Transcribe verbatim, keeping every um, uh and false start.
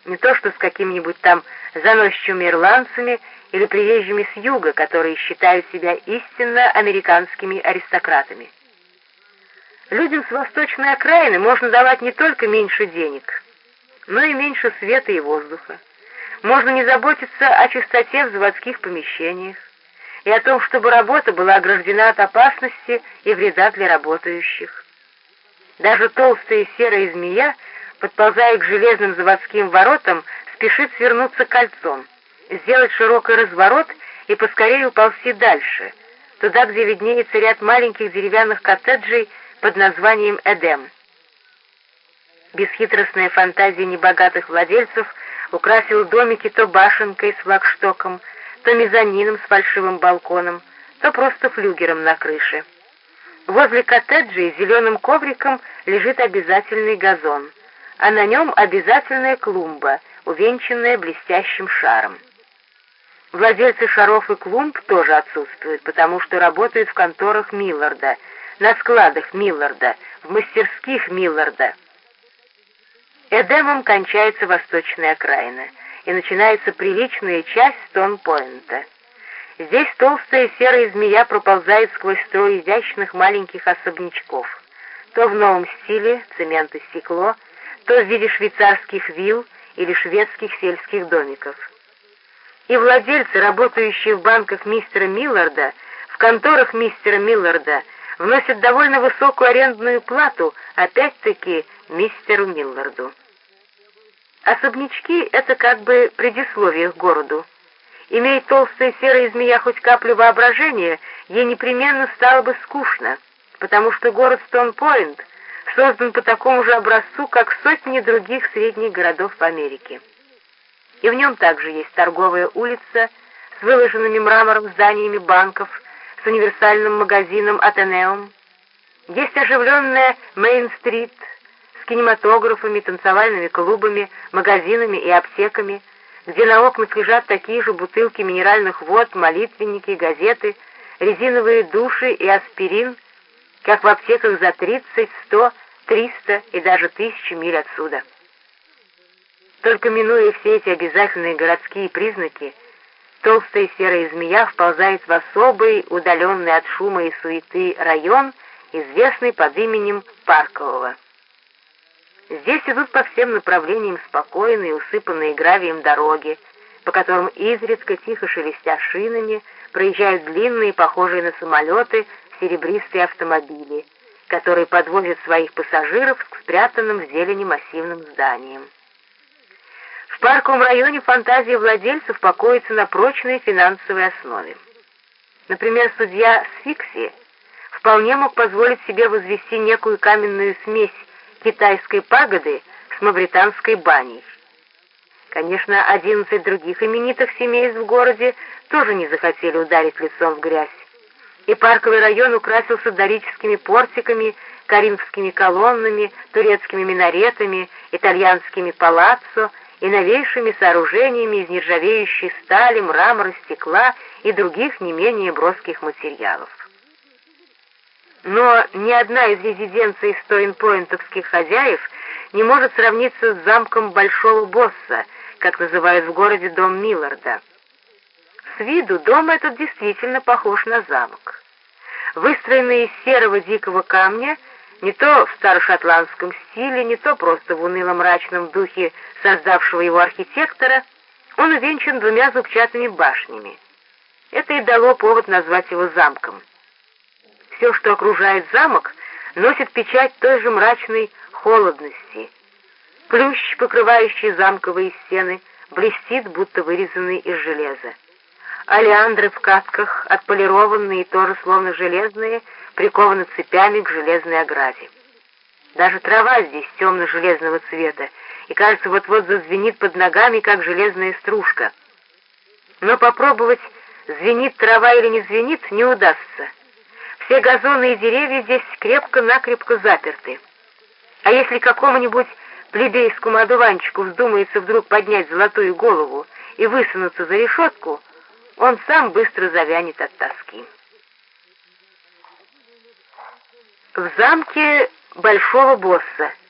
Не то что с какими-нибудь там заносчивыми ирландцами или приезжими с юга, которые считают себя истинно американскими аристократами. Людям с восточной окраины можно давать не только меньше денег, но и меньше света и воздуха. Можно не заботиться о чистоте в заводских помещениях и о том, чтобы работа была ограждена от опасности и вреда для работающих. Даже толстая серая змея, подползая к железным заводским воротам, спешит свернуться кольцом, сделать широкий разворот и поскорее уползти дальше, туда, где виднеется ряд маленьких деревянных коттеджей под названием Эдем. Бесхитростная фантазия небогатых владельцев украсила домики то башенкой с флагштоком, то мезонином с фальшивым балконом, то просто флюгером на крыше. Возле коттеджей зеленым ковриком лежит обязательный газон, а на нем обязательная клумба, увенчанная блестящим шаром. Владельцы шаров и клумб тоже отсутствуют, потому что работают в конторах Милларда, на складах Милларда, в мастерских Милларда. Эдемом кончается восточная окраина, и начинается приличная часть Стоун-Пойнта. Здесь толстая серая змея проползает сквозь строй изящных маленьких особнячков, то в новом стиле, цемент и стекло, то в виде швейцарских вилл или шведских сельских домиков. И владельцы, работающие в банках мистера Милларда, в конторах мистера Милларда, вносят довольно высокую арендную плату, опять-таки, мистеру Милларду. Особнячки — это как бы предисловие к городу. Имея толстая серая змея хоть каплю воображения, ей непременно стало бы скучно, потому что город Стоун-Пойнт создан по такому же образцу, как сотни других средних городов в Америке. И в нем также есть торговая улица с выложенными мрамором зданиями банков, с универсальным магазином «Атенеум». Есть оживленная Мейн-стрит с кинематографами, танцевальными клубами, магазинами и аптеками, где на окнах лежат такие же бутылки минеральных вод, молитвенники, газеты, резиновые души и аспирин, как в аптеках за тридцать, сто, триста и даже тысячу миль отсюда. Только минуя все эти обязательные городские признаки, толстая серая змея вползает в особый, удаленный от шума и суеты район, известный под именем Паркового. Здесь идут по всем направлениям спокойные, усыпанные гравием дороги, по которым изредка, тихо шелестя шинами, проезжают длинные, похожие на самолеты, серебристые автомобили, которые подвозят своих пассажиров к спрятанным в зелени массивным зданиям. В парковом районе фантазия владельцев покоится на прочной финансовой основе. Например, судья Сфикси вполне мог позволить себе возвести некую каменную смесь китайской пагоды с мавританской баней. Конечно, одиннадцать других именитых семейств в городе тоже не захотели ударить лицом в грязь, и парковый район украсился дорическими портиками, коринфскими колоннами, турецкими минаретами, итальянскими палаццо и новейшими сооружениями из нержавеющей стали, мрамора, стекла и других не менее броских материалов. Но ни одна из резиденций стоун-пойнтовских хозяев не может сравниться с замком Большого Босса, как называют в городе дом Милларда. С виду дом этот действительно похож на замок. Выстроенный из серого дикого камня, не то в старошотландском стиле, не то просто в уныло-мрачном духе создавшего его архитектора, он увенчан двумя зубчатыми башнями. Это и дало повод назвать его замком. Все, что окружает замок, носит печать той же мрачной холодности. Плющ, покрывающий замковые стены, блестит, будто вырезанный из железа. Олеандры в катках, отполированные и тоже словно железные, прикованы цепями к железной ограде. Даже трава здесь темно-железного цвета, и, кажется, вот-вот зазвенит под ногами, как железная стружка. Но попробовать, звенит трава или не звенит, не удастся. Все газоны и деревья здесь крепко-накрепко заперты. А если какому-нибудь плебейскому одуванчику вздумается вдруг поднять золотую голову и высунуться за решетку, он сам быстро завянет от тоски. В замке Большого Босса